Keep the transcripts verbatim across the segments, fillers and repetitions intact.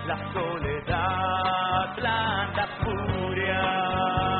la soledad, blanda furia.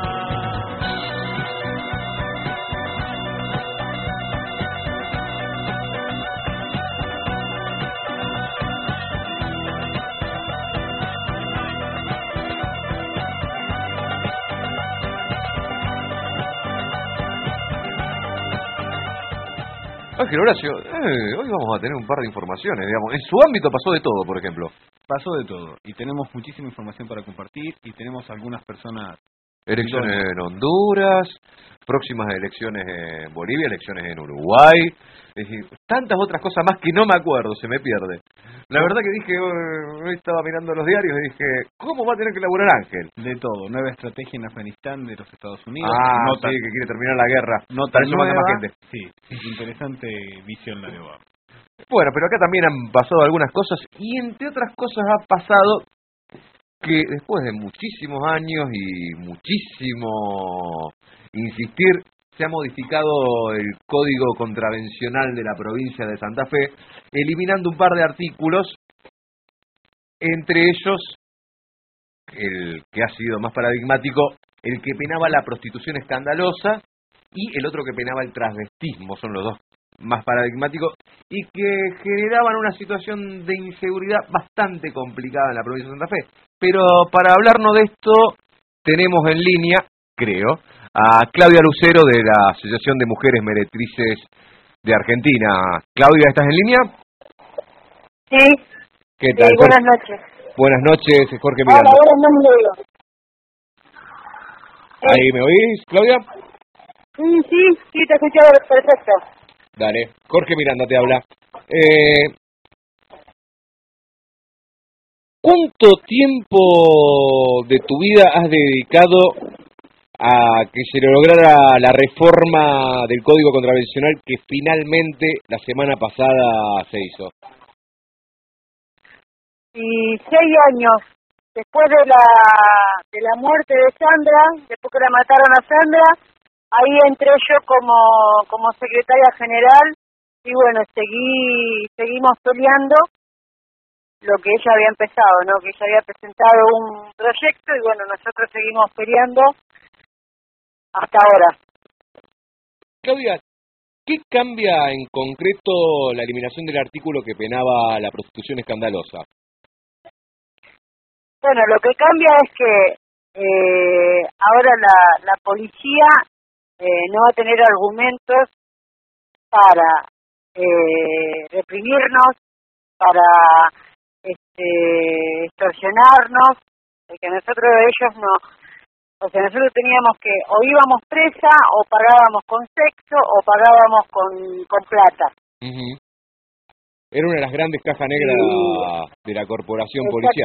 Ángel Horacio, eh, hoy vamos a tener un par de informaciones, digamos. En su ámbito pasó de todo, por ejemplo. Pasó de todo, y tenemos muchísima información para compartir, y tenemos algunas personas... Elecciones en Honduras, próximas elecciones en Bolivia, elecciones en Uruguay, es decir, tantas otras cosas más que no me acuerdo, se me pierde. La verdad que dije, hoy estaba mirando los diarios y dije, ¿cómo va a tener que laburar Ángel? De todo, nueva estrategia en Afganistán de los Estados Unidos. Ah, nota, sí, que quiere terminar la guerra. Nota Para eso nueva, manda más gente. Sí, interesante visión la de Obama. Bueno, pero acá también han pasado algunas cosas, y entre otras cosas ha pasado que después de muchísimos años y muchísimo insistir, se ha modificado el Código Contravencional de la provincia de Santa Fe, eliminando un par de artículos, entre ellos el que ha sido más paradigmático, el que penaba la prostitución escandalosa y el otro que penaba el transvestismo, son los dos más paradigmáticos, y que generaban una situación de inseguridad bastante complicada en la provincia de Santa Fe. Pero para hablarnos de esto, tenemos en línea, creo, a Claudia Lucero de la Asociación de Mujeres Meretrices de Argentina. Claudia, ¿estás en línea? Sí. ¿Qué tal? Sí, buenas noches. Buenas noches, Jorge Miranda. Hola, buenas noches. ¿Ahí me oís, Claudia? Sí, sí, sí, te escucho perfecto. Dale, Jorge Miranda te habla. Eh, ¿Cuánto tiempo de tu vida has dedicado a que se lograra la reforma del Código Contravencional que finalmente la semana pasada se hizo? Y seis años después de la de la muerte de Sandra, después que la mataron a Sandra, ahí entré yo como como secretaria general y bueno, seguí seguimos peleando lo que ella había empezado, ¿no? Que ella había presentado un proyecto y bueno, nosotros seguimos peleando hasta ahora. Claudia, ¿qué cambia en concreto la eliminación del artículo que penaba la prostitución escandalosa? Bueno, lo que cambia es que eh, ahora la, la policía eh, no va a tener argumentos para eh, reprimirnos, para este, extorsionarnos, que nosotros ellos no, o sea, nosotros teníamos que o íbamos presa o pagábamos con sexo o pagábamos con, con plata. Uh-huh. Era una de las grandes cajas negras sí. de la corporación policial.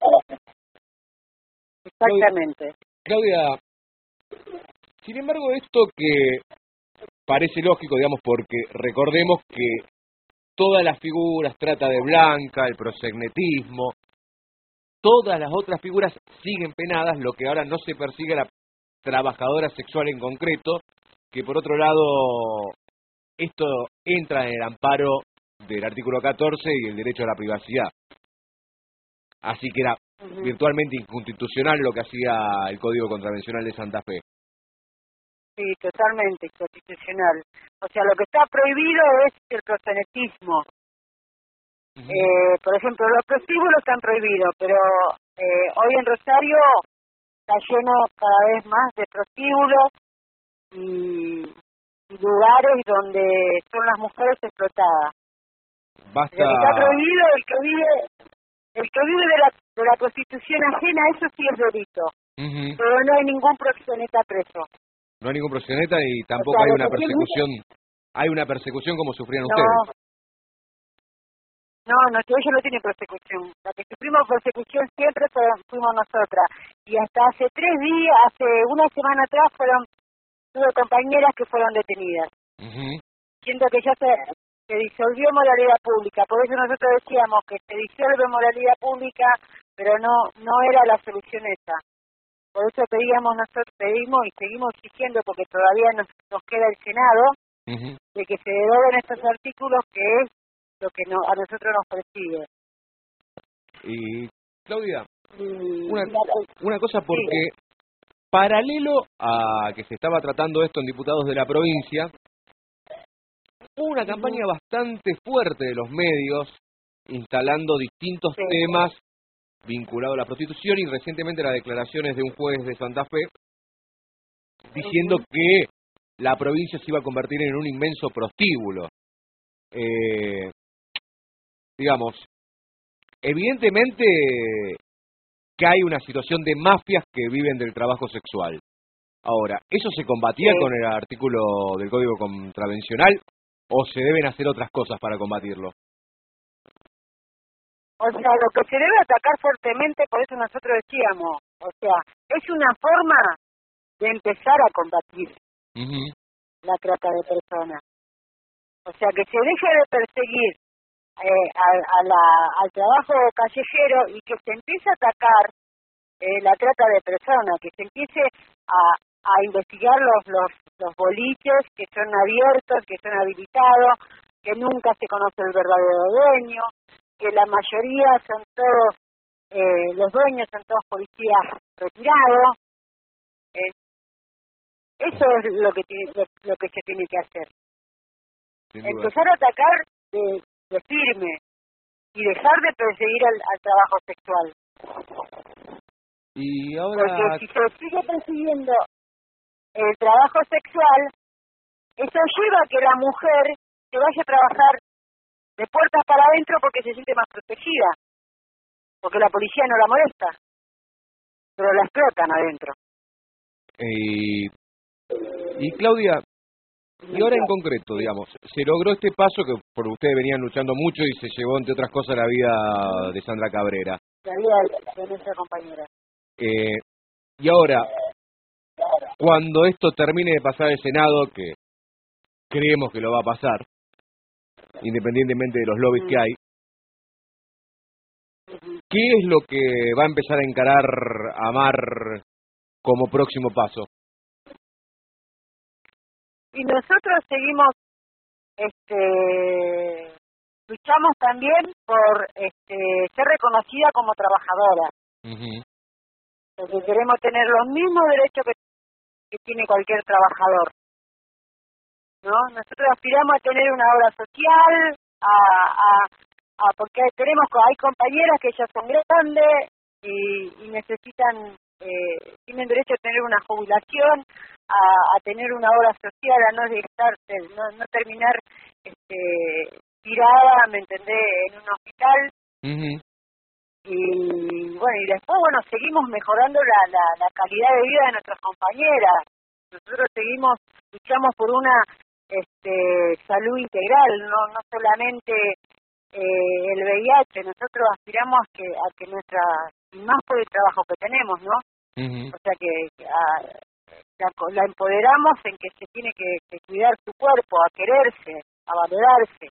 Exactamente. Claudia, sin embargo, esto que parece lógico, digamos, porque recordemos que todas las figuras, trata de blanca, el proxenetismo, todas las otras figuras siguen penadas, lo que ahora no se persigue a la trabajadora sexual en concreto, que por otro lado, esto entra en el amparo del artículo catorce y el derecho a la privacidad. Así que era uh-huh. virtualmente inconstitucional lo que hacía el Código Contravencional de Santa Fe. Sí, totalmente inconstitucional. O sea, lo que está prohibido es el proxenetismo. Uh-huh. Eh, por ejemplo, los prostíbulos están prohibidos, pero eh, hoy en Rosario está lleno cada vez más de prostíbulos y, y lugares donde son las mujeres explotadas. Basta... Lo que está prohibido, el que vive, el que vive de la, de la prostitución ajena, eso sí es delito. Uh-huh. Pero no hay ningún proxeneta preso. No hay ningún proxeneta y tampoco o sea, hay una persecución. Tiene... Hay una persecución como sufrían no. ustedes. No, no, que ellos no tienen persecución. La que sufrimos persecución siempre fuimos nosotras. Y hasta hace tres días, hace una semana atrás, fueron tuve compañeras que fueron detenidas. Uh-huh. Siento que ya se, se disolvió moralidad pública. Por eso nosotros decíamos que se disuelve moralidad pública, pero no no era la solución esa. Por eso pedíamos nosotros, pedimos y seguimos exigiendo, porque todavía nos, nos queda el Senado, uh-huh. de que se deroguen estos artículos, que es lo que no, a nosotros nos persigue. Y Claudia, Y una, la- una cosa porque paralelo a que se estaba tratando esto en diputados de la provincia, hubo una campaña bastante fuerte de los medios instalando distintos Sí. temas vinculados a la prostitución y recientemente las declaraciones de un juez de Santa Fe diciendo Ujú. que la provincia se iba a convertir en un inmenso prostíbulo. Eh, digamos, evidentemente que hay una situación de mafias que viven del trabajo sexual. Ahora, ¿eso se combatía Sí. con el artículo del Código Contravencional o se deben hacer otras cosas para combatirlo? O sea, lo que se debe atacar fuertemente, por eso nosotros decíamos, o sea, es una forma de empezar a combatir Uh-huh. la trata de personas. O sea, que se deje de perseguir eh, a, a la, al trabajo callejero y que se empiece a atacar eh, la trata de personas, que se empiece a, a investigar los, los, los boliches que son abiertos, que son habilitados, que nunca se conoce el verdadero dueño, que la mayoría son todos, eh, los dueños son todos policías retirados. Eh, eso es lo que, tiene, lo, lo que se tiene que hacer. Sin duda. Empezar a atacar de, de firme y dejar de perseguir al, al trabajo sexual. Y ahora, Porque si se sigue persiguiendo el trabajo sexual, eso lleva a que la mujer se vaya a trabajar de puertas para adentro porque se siente más protegida, porque la policía no la molesta, pero la explotan adentro. eh, y Claudia, y ahora en concreto, digamos, se logró este paso que por ustedes venían luchando mucho y se llevó, entre otras cosas, la vida de Sandra Cabrera. La vida de nuestra compañera. Eh, y ahora, cuando esto termine de pasar el Senado, que creemos que lo va a pasar, independientemente de los lobbies que hay, ¿qué es lo que va a empezar a encarar Amar como próximo paso? Y nosotros seguimos, este, luchamos también por este, ser reconocida como trabajadora. Uh-huh. Porque queremos tener los mismos derechos que, que tiene cualquier trabajador, ¿no? Nosotros aspiramos a tener una obra social, a, a, a porque tenemos, hay compañeras que ya son grandes y, y necesitan, eh, tienen derecho a tener una jubilación, a, a tener una obra social, a no estar, no, no terminar este, tirada, ¿me entendés?, en un hospital. Uh-huh. Y bueno, y después, bueno, seguimos mejorando la, la, la calidad de vida de nuestras compañeras. Nosotros seguimos, luchamos por una este, salud integral, no no solamente eh, el V I H. Nosotros aspiramos a que, a que nuestra, y más por el trabajo que tenemos, ¿no? Uh-huh. O sea, que a, la, la empoderamos en que se tiene que, que cuidar su cuerpo, a quererse, a valorarse.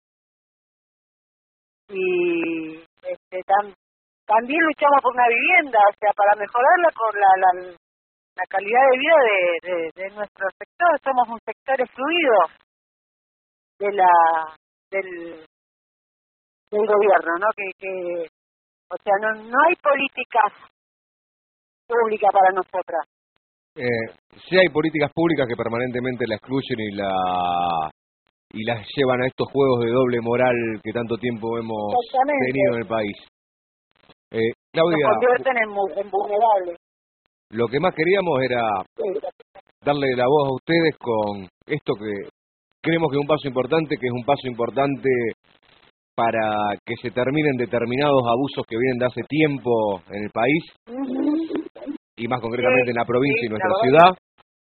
Y este, tam, también luchamos por una vivienda, o sea, para mejorar la, la, la, la calidad de vida de, de, de nuestro sector. Somos un sector excluido de la del, del gobierno, ¿no? Que, que o sea, no, no hay políticas públicas para nosotras. Eh, sí hay políticas públicas que permanentemente la excluyen y la y las llevan a estos juegos de doble moral que tanto tiempo hemos tenido en el país. Eh, Claudia, nos convierten en, en vulnerables. Lo que más queríamos era Sí. darle la voz a ustedes con esto que creemos que es un paso importante, que es un paso importante para que se terminen determinados abusos que vienen de hace tiempo en el país, Uh-huh. y más concretamente Sí, en la provincia sí, y nuestra la ciudad.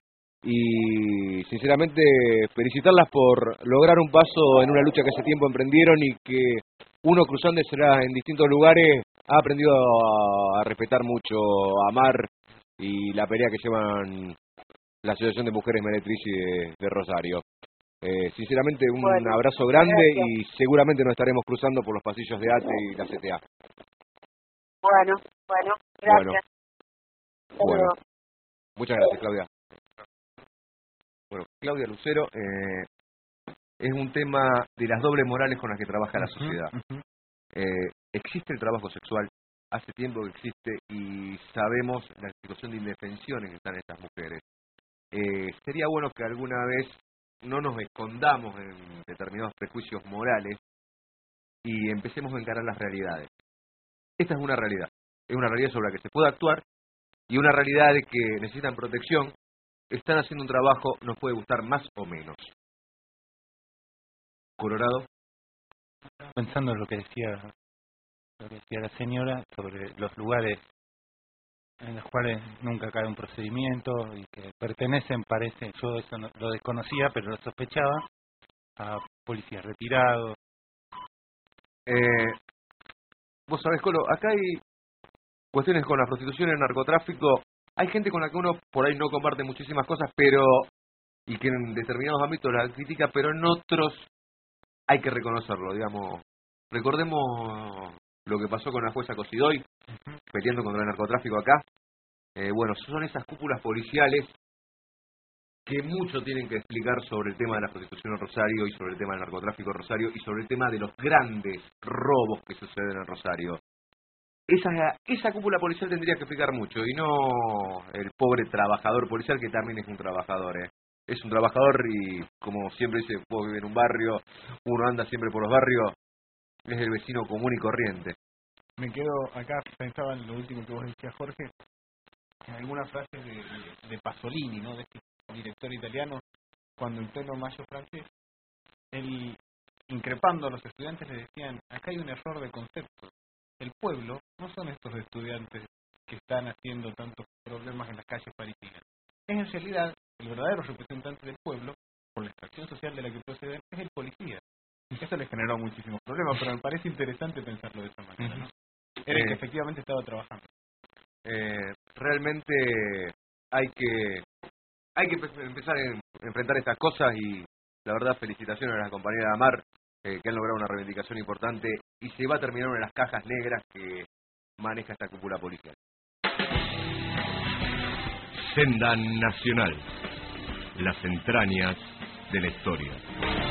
Y sinceramente felicitarlas por lograr un paso en una lucha que hace tiempo emprendieron y que uno cruzándoselas en distintos lugares ha aprendido a, a respetar mucho, a amar, y la pelea que llevan la Asociación de Mujeres Meretrici de, de Rosario. Eh, sinceramente un Bueno, abrazo grande gracias. y seguramente nos estaremos cruzando por los pasillos de A T E y la C T A. Bueno, bueno, gracias. Bueno, Hasta bueno. luego. Muchas gracias, Claudia. Bueno, Claudia Lucero, eh, es un tema de las dobles morales con las que trabaja la sociedad. Uh-huh. Eh, existe el trabajo sexual, hace tiempo que existe y sabemos la situación de indefensión en que están estas mujeres. Eh, sería bueno que alguna vez no nos escondamos en determinados prejuicios morales y empecemos a encarar las realidades. Esta es una realidad, es una realidad sobre la que se puede actuar y una realidad de que necesitan protección, están haciendo un trabajo, nos puede gustar más o menos. Colorado. Pensando en lo que decía, lo que decía la señora sobre los lugares en los cuales nunca cae un procedimiento y que pertenecen, parece, yo eso no, lo desconocía, pero lo sospechaba, a policías retirados. Eh, vos sabés, Colo, acá hay cuestiones con la prostitución y el narcotráfico. Hay gente con la que uno por ahí no comparte muchísimas cosas, pero y que en determinados ámbitos la critica, pero en otros hay que reconocerlo, digamos. Recordemos lo que pasó con la jueza Cosidoy, uh-huh. peleando contra el narcotráfico acá. Eh, bueno, son esas cúpulas policiales que mucho tienen que explicar sobre el tema de la prostitución en Rosario y sobre el tema del narcotráfico en Rosario y sobre el tema de los grandes robos que suceden en Rosario. Esa, esa cúpula policial tendría que explicar mucho y no el pobre trabajador policial que también es un trabajador, ¿eh? Es un trabajador y, como siempre dice, vos vives en un barrio, uno anda siempre por los barrios, es el vecino común y corriente. Me quedo acá, pensaba en lo último que vos decías, Jorge, en algunas frases de, de, de Pasolini, ¿no? De este director italiano, cuando en pleno Mayo francés, él, increpando a los estudiantes, le decían, acá hay un error de concepto. El pueblo no son estos estudiantes que están haciendo tantos problemas en las calles parisinas. Es en realidad el verdadero representante del pueblo, por la extracción social de la que proceden, es el policía. Eso le generó muchísimos problemas, pero me parece interesante pensarlo de esa manera, ¿no? Era el que efectivamente estaba trabajando. Eh, realmente hay que hay que empezar a enfrentar estas cosas y la verdad felicitaciones a la compañera de Amar eh, que han logrado una reivindicación importante y se va a terminar una de las cajas negras que maneja esta cúpula policial. Senda Nacional, las entrañas de la historia.